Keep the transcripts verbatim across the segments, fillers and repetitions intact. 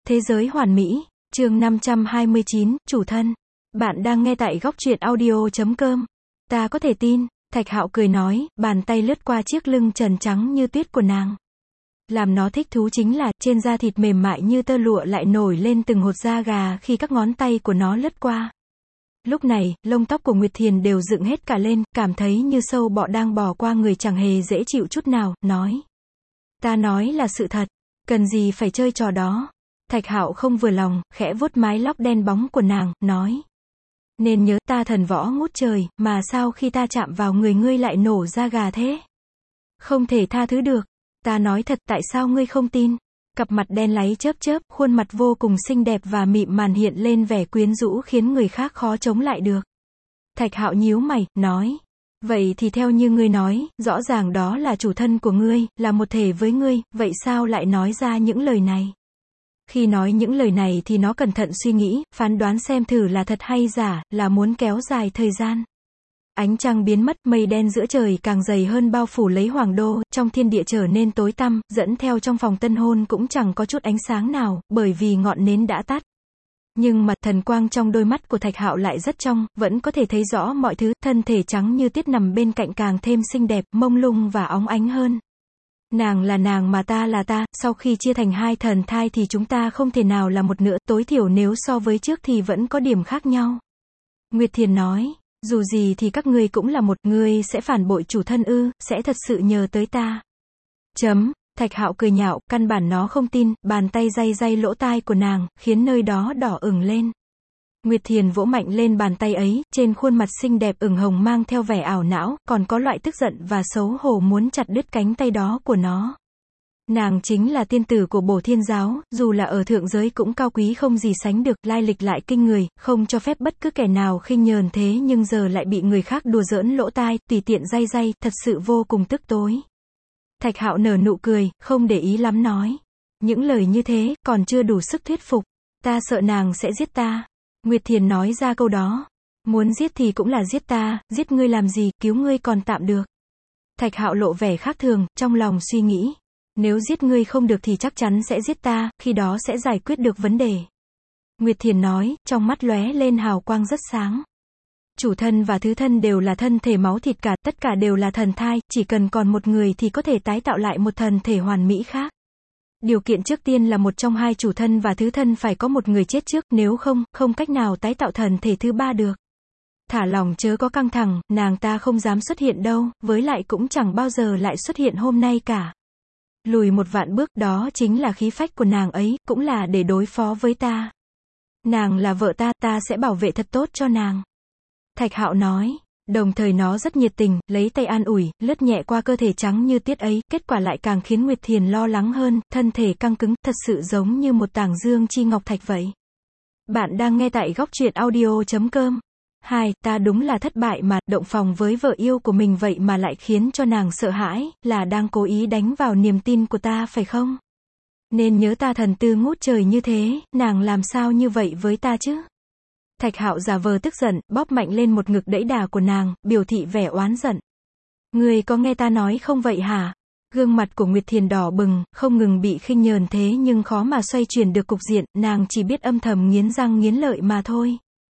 Thế giới hoàn mỹ, chương năm trăm hai mươi chín, chủ thân. Bạn đang nghe tại góc truyện audio chấm com. Ta có thể tin, Thạch Hạo cười nói, bàn tay lướt qua chiếc lưng trần trắng như tuyết của nàng. Làm nó thích thú chính là, trên da thịt mềm mại như tơ lụa lại nổi lên từng hột da gà khi các ngón tay của nó lướt qua. Lúc này, lông tóc của Nguyệt Thiền đều dựng hết cả lên, cảm thấy như sâu bọ đang bò qua người chẳng hề dễ chịu chút nào, nói. Ta nói là sự thật, cần gì phải chơi trò đó. Thạch Hạo không vừa lòng, khẽ vuốt mái lóc đen bóng của nàng, nói. Nên nhớ ta thần võ ngút trời, mà sao khi ta chạm vào người ngươi lại nổ da gà thế? Không thể tha thứ được. Ta nói thật, tại sao ngươi không tin? Cặp mặt đen láy chớp chớp, khuôn mặt vô cùng xinh đẹp và mịn màng hiện lên vẻ quyến rũ khiến người khác khó chống lại được. Thạch Hạo nhíu mày, nói. Vậy thì theo như ngươi nói, rõ ràng đó là chủ thân của ngươi, là một thể với ngươi, vậy sao lại nói ra những lời này? Khi nói những lời này thì nó cẩn thận suy nghĩ, phán đoán xem thử là thật hay giả, là muốn kéo dài thời gian. Ánh trăng biến mất, mây đen giữa trời càng dày hơn bao phủ lấy Hoàng Đô, trong thiên địa trở nên tối tăm, dẫn theo trong phòng tân hôn cũng chẳng có chút ánh sáng nào, bởi vì ngọn nến đã tắt. Nhưng mà thần quang trong đôi mắt của Thạch Hạo lại rất trong, vẫn có thể thấy rõ mọi thứ, thân thể trắng như tuyết nằm bên cạnh càng thêm xinh đẹp, mông lung và óng ánh hơn. Nàng là nàng mà ta là ta, sau khi chia thành hai thần thai thì chúng ta không thể nào là một nữa, tối thiểu nếu so với trước thì vẫn có điểm khác nhau. Nguyệt Thiền nói, dù gì thì các ngươi cũng là một, ngươi sẽ phản bội chủ thân ư, sẽ thật sự nhờ tới ta. Chấm, Thạch Hạo cười nhạo, căn bản nó không tin, bàn tay day day lỗ tai của nàng, khiến nơi đó đỏ ửng lên. Nguyệt Thiền vỗ mạnh lên bàn tay ấy, trên khuôn mặt xinh đẹp ửng hồng mang theo vẻ ảo não, còn có loại tức giận và xấu hổ muốn chặt đứt cánh tay đó của nó. Nàng chính là tiên tử của Bổ Thiên giáo, dù là ở thượng giới cũng cao quý không gì sánh được, lai lịch lại kinh người, không cho phép bất cứ kẻ nào khinh nhờn thế nhưng giờ lại bị người khác đùa giỡn lỗ tai, tùy tiện day day, thật sự vô cùng tức tối. Thạch Hạo nở nụ cười, không để ý lắm nói. Những lời như thế, còn chưa đủ sức thuyết phục. Ta sợ nàng sẽ giết ta. Nguyệt Thiền nói ra câu đó. Muốn giết thì cũng là giết ta, giết ngươi làm gì, cứu ngươi còn tạm được. Thạch Hạo lộ vẻ khác thường, trong lòng suy nghĩ. Nếu giết ngươi không được thì chắc chắn sẽ giết ta, khi đó sẽ giải quyết được vấn đề. Nguyệt Thiền nói, trong mắt lóe lên hào quang rất sáng. Chủ thân và thứ thân đều là thân thể máu thịt cả, tất cả đều là thần thai, chỉ cần còn một người thì có thể tái tạo lại một thần thể hoàn mỹ khác. Điều kiện trước tiên là một trong hai chủ thân và thứ thân phải có một người chết trước, nếu không, không cách nào tái tạo thần thể thứ ba được. Thả lòng chớ có căng thẳng, nàng ta không dám xuất hiện đâu, với lại cũng chẳng bao giờ lại xuất hiện hôm nay cả. Lùi một vạn bước, đó chính là khí phách của nàng ấy, cũng là để đối phó với ta. Nàng là vợ ta, ta sẽ bảo vệ thật tốt cho nàng. Thạch Hạo nói, đồng thời nó rất nhiệt tình, lấy tay an ủi, lướt nhẹ qua cơ thể trắng như tuyết ấy, kết quả lại càng khiến Nguyệt Thiền lo lắng hơn, thân thể căng cứng, thật sự giống như một tảng dương chi ngọc thạch vậy. Bạn đang nghe tại góc truyện audio chấm com. Hai, ta đúng là thất bại mà, động phòng với vợ yêu của mình vậy mà lại khiến cho nàng sợ hãi, là đang cố ý đánh vào niềm tin của ta phải không? Nên nhớ ta thần tư ngút trời như thế, nàng làm sao như vậy với ta chứ? Thạch Hạo giả vờ tức giận, bóp mạnh lên một ngực đẫy đà của nàng, biểu thị vẻ oán giận. Ngươi có nghe ta nói không vậy hả? Gương mặt của Nguyệt Thiền đỏ bừng, không ngừng bị khinh nhờn thế nhưng khó mà xoay chuyển được cục diện, nàng chỉ biết âm thầm nghiến răng nghiến lợi mà thôi.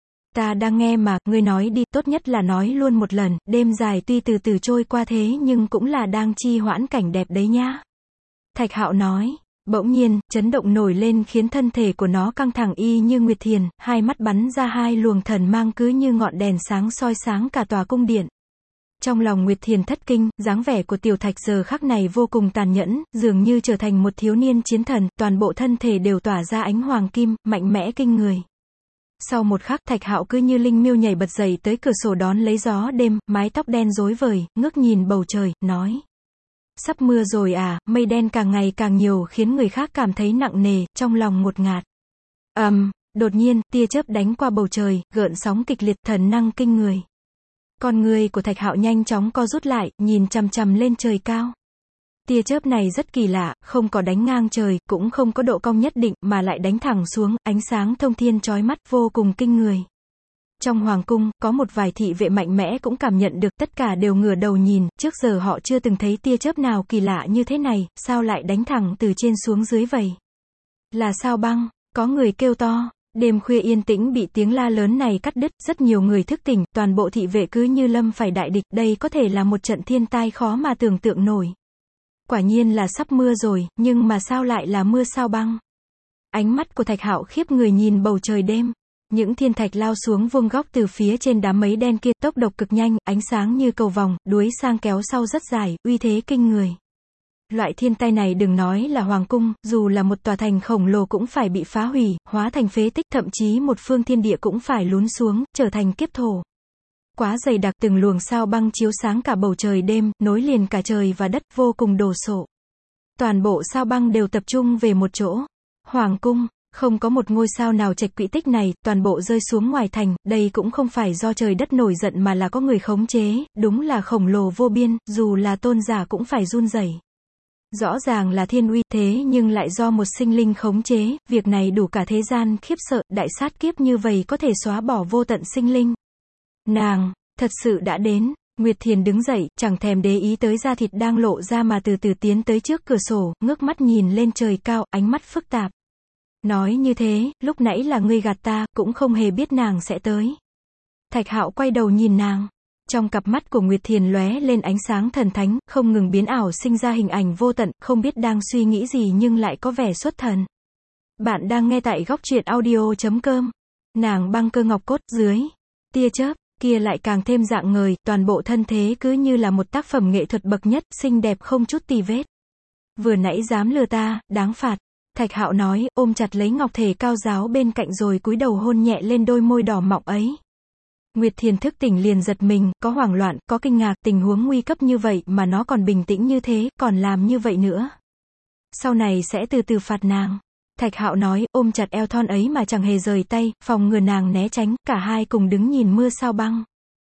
Ta đang nghe mà, ngươi nói đi, tốt nhất là nói luôn một lần, đêm dài tuy từ từ trôi qua thế nhưng cũng là đang trì hoãn cảnh đẹp đấy nhá. Thạch Hạo nói. Bỗng nhiên, chấn động nổi lên khiến thân thể của nó căng thẳng y như Nguyệt Thiền, hai mắt bắn ra hai luồng thần mang cứ như ngọn đèn sáng soi sáng cả tòa cung điện. Trong lòng Nguyệt Thiền thất kinh, dáng vẻ của Tiểu Thạch giờ khắc này vô cùng tàn nhẫn, dường như trở thành một thiếu niên chiến thần, toàn bộ thân thể đều tỏa ra ánh hoàng kim, mạnh mẽ kinh người. Sau một khắc, Thạch Hạo cứ như linh miêu nhảy bật dậy tới cửa sổ đón lấy gió đêm, mái tóc đen rối vời, ngước nhìn bầu trời, nói. Sắp mưa rồi à, mây đen càng ngày càng nhiều khiến người khác cảm thấy nặng nề, trong lòng ngột ngạt. Ầm, um, đột nhiên, tia chớp đánh qua bầu trời, gợn sóng kịch liệt, thần năng kinh người. Con người của Thạch Hạo nhanh chóng co rút lại, nhìn chằm chằm lên trời cao. Tia chớp này rất kỳ lạ, không có đánh ngang trời, cũng không có độ cong nhất định, mà lại đánh thẳng xuống, ánh sáng thông thiên chói mắt, vô cùng kinh người. Trong hoàng cung, có một vài thị vệ mạnh mẽ cũng cảm nhận được, tất cả đều ngửa đầu nhìn, trước giờ họ chưa từng thấy tia chớp nào kỳ lạ như thế này, sao lại đánh thẳng từ trên xuống dưới vậy? Là sao băng? Có người kêu to. Đêm khuya yên tĩnh bị tiếng la lớn này cắt đứt, rất nhiều người thức tỉnh, toàn bộ thị vệ cứ như lâm phải đại địch, đây có thể là một trận thiên tai khó mà tưởng tượng nổi. Quả nhiên là sắp mưa rồi, nhưng mà sao lại là mưa sao băng? Ánh mắt của Thạch Hạo khiếp người nhìn bầu trời đêm. Những thiên thạch lao xuống vuông góc từ phía trên đám mây đen kia, tốc độ cực nhanh, ánh sáng như cầu vòng, đuối sang kéo sau rất dài, uy thế kinh người. Loại thiên tai này đừng nói là hoàng cung, dù là một tòa thành khổng lồ cũng phải bị phá hủy, hóa thành phế tích, thậm chí một phương thiên địa cũng phải lún xuống, trở thành kiếp thổ. Quá dày đặc, từng luồng sao băng chiếu sáng cả bầu trời đêm, nối liền cả trời và đất, vô cùng đồ sộ. Toàn bộ sao băng đều tập trung về một chỗ. Hoàng cung, không có một ngôi sao nào trạch quỹ tích này, toàn bộ rơi xuống ngoài thành, đây cũng không phải do trời đất nổi giận mà là có người khống chế, đúng là khổng lồ vô biên, dù là tôn giả cũng phải run rẩy. Rõ ràng là thiên uy, thế nhưng lại do một sinh linh khống chế, việc này đủ cả thế gian khiếp sợ, đại sát kiếp như vậy có thể xóa bỏ vô tận sinh linh. Nàng, thật sự đã đến. Nguyệt Thiền đứng dậy, chẳng thèm để ý tới da thịt đang lộ ra mà từ từ tiến tới trước cửa sổ, ngước mắt nhìn lên trời cao, ánh mắt phức tạp. Nói như thế, lúc nãy là ngươi gạt ta, cũng không hề biết nàng sẽ tới. Thạch Hạo quay đầu nhìn nàng. Trong cặp mắt của Nguyệt Thiền lóe lên ánh sáng thần thánh, không ngừng biến ảo sinh ra hình ảnh vô tận, không biết đang suy nghĩ gì nhưng lại có vẻ xuất thần. Bạn đang nghe tại góc truyện audio chấm com. Nàng băng cơ ngọc cốt, dưới tia chớp kia lại càng thêm dạng ngời, toàn bộ thân thế cứ như là một tác phẩm nghệ thuật bậc nhất, xinh đẹp không chút tì vết. Vừa nãy dám lừa ta, đáng phạt. Thạch Hạo nói, ôm chặt lấy ngọc thể cao giáo bên cạnh rồi cúi đầu hôn nhẹ lên đôi môi đỏ mọng ấy. Nguyệt Thiền thức tỉnh liền giật mình, có hoảng loạn, có kinh ngạc, tình huống nguy cấp như vậy mà nó còn bình tĩnh như thế, còn làm như vậy nữa. Sau này sẽ từ từ phạt nàng. Thạch Hạo nói, ôm chặt eo thon ấy mà chẳng hề rời tay, phòng ngừa nàng né tránh, cả hai cùng đứng nhìn mưa sao băng.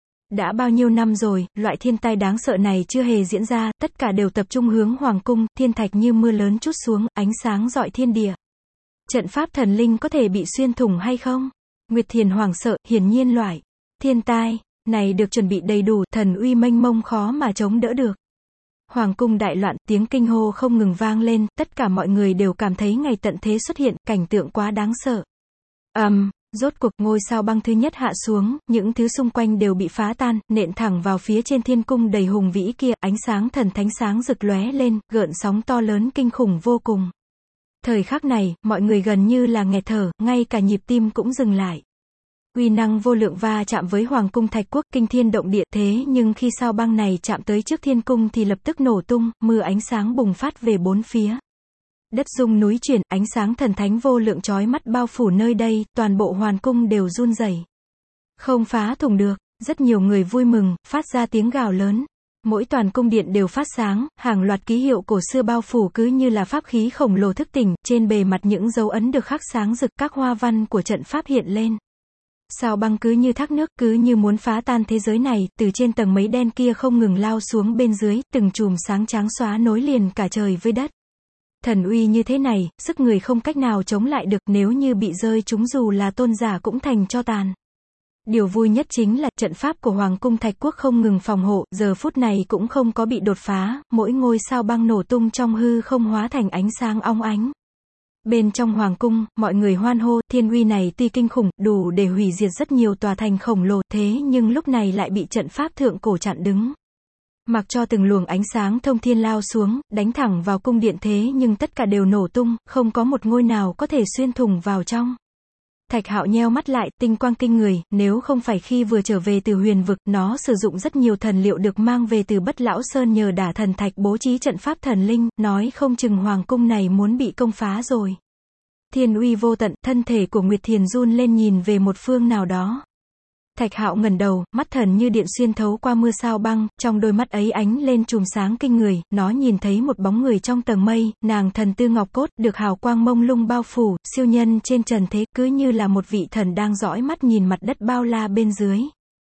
Đã bao nhiêu năm rồi, loại thiên tai đáng sợ này chưa hề diễn ra, tất cả đều tập trung hướng hoàng cung, thiên thạch như mưa lớn trút xuống, ánh sáng rọi thiên địa. Trận pháp thần linh có thể bị xuyên thủng hay không? Nguyệt Thiền hoảng sợ, hiển nhiên loại thiên tai này được chuẩn bị đầy đủ, thần uy mênh mông khó mà chống đỡ được. Hoàng cung đại loạn, tiếng kinh hô không ngừng vang lên, tất cả mọi người đều cảm thấy ngày tận thế xuất hiện, cảnh tượng quá đáng sợ. Ầm, um, rốt cuộc ngôi sao băng thứ nhất hạ xuống, những thứ xung quanh đều bị phá tan, nện thẳng vào phía trên thiên cung đầy hùng vĩ kia, ánh sáng thần thánh sáng rực lóe lên, gợn sóng to lớn kinh khủng vô cùng. Thời khắc này, mọi người gần như là nghẹt thở, ngay cả nhịp tim cũng dừng lại. Uy năng vô lượng va chạm với Hoàng cung Thạch Quốc, kinh thiên động địa, thế nhưng khi sao băng này chạm tới trước thiên cung thì lập tức nổ tung, mưa ánh sáng bùng phát về bốn phía. Đất rung núi chuyển, ánh sáng thần thánh vô lượng chói mắt bao phủ nơi đây, toàn bộ hoàng cung đều run rẩy. Không phá thủng được, rất nhiều người vui mừng, phát ra tiếng gào lớn. Mỗi toàn cung điện đều phát sáng, hàng loạt ký hiệu cổ xưa bao phủ cứ như là pháp khí khổng lồ thức tỉnh, trên bề mặt những dấu ấn được khắc sáng rực, các hoa văn của trận pháp hiện lên. Sao băng cứ như thác nước, cứ như muốn phá tan thế giới này, từ trên tầng mây đen kia không ngừng lao xuống bên dưới, từng chùm sáng trắng xóa nối liền cả trời với đất. Thần uy như thế này, sức người không cách nào chống lại được, nếu như bị rơi chúng dù là tôn giả cũng thành tro tàn. Điều vui nhất chính là, trận pháp của Hoàng cung Thạch Quốc không ngừng phòng hộ, giờ phút này cũng không có bị đột phá, mỗi ngôi sao băng nổ tung trong hư không hóa thành ánh sáng óng ánh. Bên trong hoàng cung, mọi người hoan hô, thiên uy này tuy kinh khủng, đủ để hủy diệt rất nhiều tòa thành khổng lồ, thế nhưng lúc này lại bị trận pháp thượng cổ chặn đứng. Mặc cho từng luồng ánh sáng thông thiên lao xuống, đánh thẳng vào cung điện thế nhưng tất cả đều nổ tung, không có một ngôi nào có thể xuyên thủng vào trong. Thạch Hạo nheo mắt lại, tinh quang kinh người, nếu không phải khi vừa trở về từ huyền vực, nó sử dụng rất nhiều thần liệu được mang về từ Bất Lão Sơn nhờ đả thần thạch bố trí trận pháp thần linh, nói không chừng hoàng cung này muốn bị công phá rồi. Thiên uy vô tận, thân thể của Nguyệt Thiền run lên nhìn về một phương nào đó. Thạch Hạo ngẩng đầu, mắt thần như điện xuyên thấu qua mưa sao băng, trong đôi mắt ấy ánh lên chùm sáng kinh người, nó nhìn thấy một bóng người trong tầng mây, nàng thần tư ngọc cốt, được hào quang mông lung bao phủ, siêu nhân trên trần thế, cứ như là một vị thần đang dõi mắt nhìn mặt đất bao la bên dưới.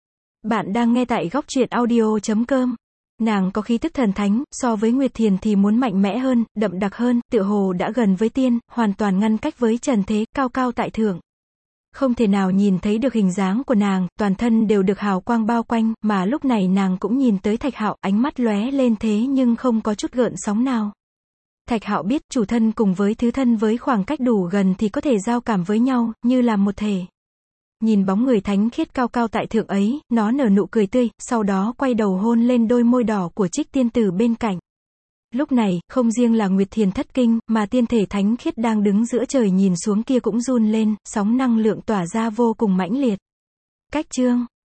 Bạn đang nghe tại góc truyện audio chấm com. Nàng có khí tức thần thánh, so với Nguyệt Thiền thì muốn mạnh mẽ hơn, đậm đặc hơn, tựa hồ đã gần với tiên, hoàn toàn ngăn cách với trần thế, cao cao tại thượng. Không thể nào nhìn thấy được hình dáng của nàng, toàn thân đều được hào quang bao quanh, mà lúc này nàng cũng nhìn tới Thạch Hạo, ánh mắt lóe lên thế nhưng không có chút gợn sóng nào. Thạch Hạo biết, chủ thân cùng với thứ thân với khoảng cách đủ gần thì có thể giao cảm với nhau, như là một thể. Nhìn bóng người thánh khiết cao cao tại thượng ấy, nó nở nụ cười tươi, sau đó quay đầu hôn lên đôi môi đỏ của Trích tiên tử bên cạnh. Lúc này, không riêng là Nguyệt Thiền thất kinh, mà tiên thể thánh khiết đang đứng giữa trời nhìn xuống kia cũng run lên, sóng năng lượng tỏa ra vô cùng mãnh liệt. Cách chương